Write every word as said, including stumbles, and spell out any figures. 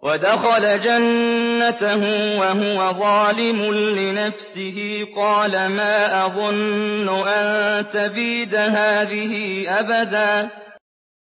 وَدَخَلَ جَنَّتَهُ وَهُوَ ظَالِمٌ لِّنَفْسِهِ قَالَ مَا أَظُنُّ أَن تَبِيدَ هَٰذِهِ أَبَدًا